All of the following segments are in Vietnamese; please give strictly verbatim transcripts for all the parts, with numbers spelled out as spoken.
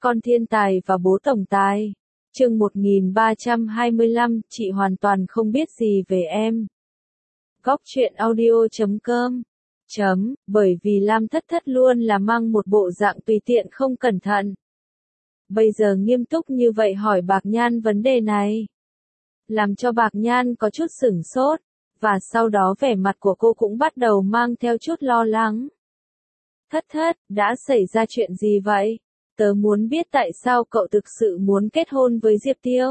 Con thiên tài và bố tổng tài. Chương một nghìn ba trăm hai mươi lăm, chị hoàn toàn không biết gì về em. Góc truyện audio chấm com. Chấm, bởi vì Lam Thất Thất luôn là mang một bộ dạng tùy tiện không cẩn thận. Bây giờ nghiêm túc như vậy hỏi Bạc Nhan vấn đề này. Làm cho Bạc Nhan có chút sửng sốt, và sau đó vẻ mặt của cô cũng bắt đầu mang theo chút lo lắng. Thất Thất, đã xảy ra chuyện gì vậy? Tớ muốn biết tại sao cậu thực sự muốn kết hôn với Diệp Tiêu.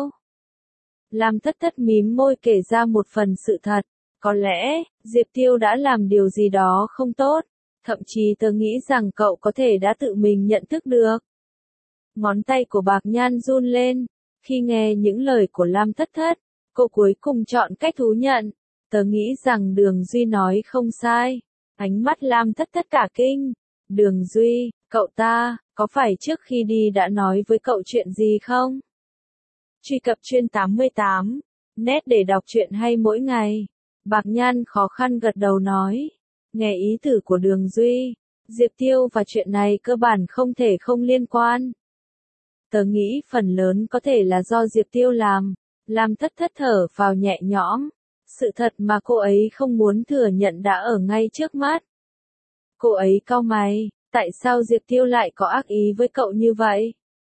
Lam Thất Thất mím môi kể ra một phần sự thật. Có lẽ, Diệp Tiêu đã làm điều gì đó không tốt. Thậm chí tớ nghĩ rằng cậu có thể đã tự mình nhận thức được. Ngón tay của Bạc Nhan run lên. Khi nghe những lời của Lam Thất Thất, cô cuối cùng chọn cách thú nhận. Tớ nghĩ rằng Đường Duy nói không sai. Ánh mắt Lam Thất Thất cả kinh. Đường Duy, cậu ta, có phải trước khi đi đã nói với cậu chuyện gì không? Truy cập chuyên tám mươi tám, net để đọc truyện hay mỗi ngày. Bạc Nhan khó khăn gật đầu nói. Nghe ý tử của Đường Duy, Diệp Tiêu và chuyện này cơ bản không thể không liên quan. Tớ nghĩ phần lớn có thể là do Diệp Tiêu làm. Lam Thất Thất thở vào nhẹ nhõm. Sự thật mà cô ấy không muốn thừa nhận đã ở ngay trước mắt. Cô ấy cau mày, tại sao Diệp Tiêu lại có ác ý với cậu như vậy?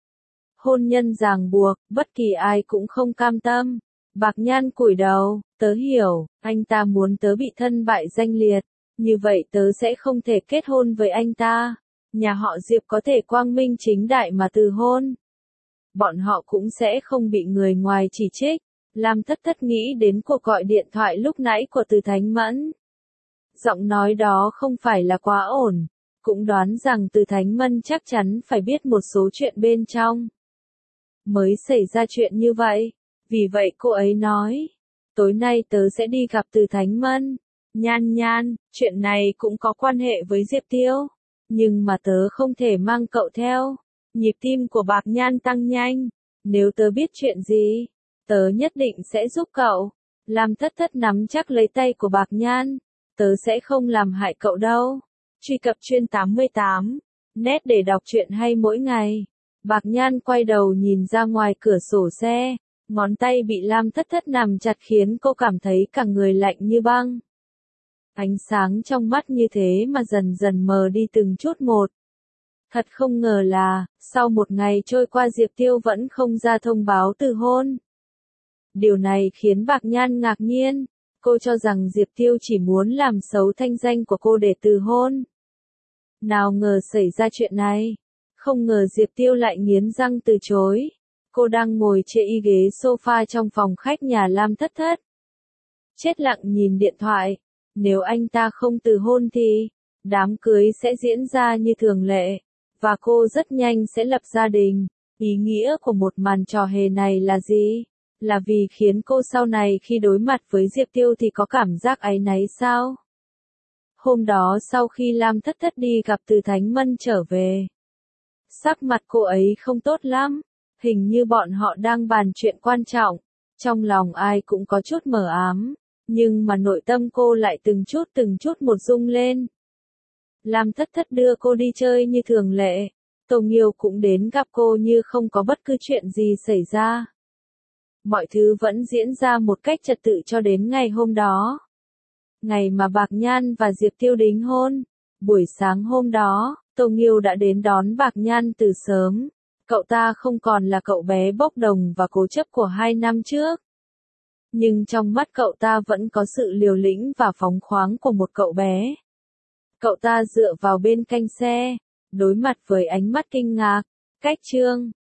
Hôn nhân ràng buộc, bất kỳ ai cũng không cam tâm. Bạc Nhan cúi đầu, tớ hiểu, anh ta muốn tớ bị thân bại danh liệt, như vậy tớ sẽ không thể kết hôn với anh ta. Nhà họ Diệp có thể quang minh chính đại mà từ hôn. Bọn họ cũng sẽ không bị người ngoài chỉ trích. Lam Thất Thất nghĩ đến cuộc gọi điện thoại lúc nãy của Từ Thánh Mẫn. Giọng nói đó không phải là quá ổn, cũng đoán rằng Từ Thánh Mẫn chắc chắn phải biết một số chuyện bên trong. Mới xảy ra chuyện như vậy, vì vậy cô ấy nói, tối nay tớ sẽ đi gặp Từ Thánh Mẫn. Nhan Nhan, chuyện này cũng có quan hệ với Diệp Tiêu, nhưng mà tớ không thể mang cậu theo. Nhịp tim của Bạc Nhan tăng nhanh, nếu tớ biết chuyện gì, tớ nhất định sẽ giúp cậu. Lam Thất Thất nắm chắc lấy tay của Bạc Nhan. Tớ sẽ không làm hại cậu đâu. Truy cập chuyên tám mươi tám, net để đọc truyện hay mỗi ngày. Bạc Nhan quay đầu nhìn ra ngoài cửa sổ xe. Ngón tay bị Lam Thất Thất nắm chặt khiến cô cảm thấy cả người lạnh như băng. Ánh sáng trong mắt như thế mà dần dần mờ đi từng chút một. Thật không ngờ là, sau một ngày trôi qua Diệp Tiêu vẫn không ra thông báo từ hôn. Điều này khiến Bạc Nhan ngạc nhiên. Cô cho rằng Diệp Tiêu chỉ muốn làm xấu thanh danh của cô để từ hôn. Nào ngờ xảy ra chuyện này. Không ngờ Diệp Tiêu lại nghiến răng từ chối. Cô đang ngồi trên y ghế sofa trong phòng khách nhà Lam Thất Thất. Chết lặng nhìn điện thoại. Nếu anh ta không từ hôn thì, đám cưới sẽ diễn ra như thường lệ. Và cô rất nhanh sẽ lập gia đình. Ý nghĩa của một màn trò hề này là gì? Là vì khiến cô sau này khi đối mặt với Diệp Tiêu thì có cảm giác áy náy sao? Hôm đó sau khi Lam Thất Thất đi gặp Từ Thánh Mẫn trở về, sắc mặt cô ấy không tốt lắm, hình như bọn họ đang bàn chuyện quan trọng, trong lòng ai cũng có chút mờ ám, nhưng mà nội tâm cô lại từng chút từng chút một rung lên. Lam Thất Thất đưa cô đi chơi như thường lệ, Tô Nghiêu cũng đến gặp cô như không có bất cứ chuyện gì xảy ra. Mọi thứ vẫn diễn ra một cách trật tự cho đến ngày hôm đó. Ngày mà Bạc Nhan và Diệp Tiêu đính hôn. Buổi sáng hôm đó, Tô Nghiêu đã đến đón Bạc Nhan từ sớm. Cậu ta không còn là cậu bé bốc đồng và cố chấp của hai năm trước. Nhưng trong mắt cậu ta vẫn có sự liều lĩnh và phóng khoáng của một cậu bé. Cậu ta dựa vào bên cạnh xe, đối mặt với ánh mắt kinh ngạc. Cách Trương,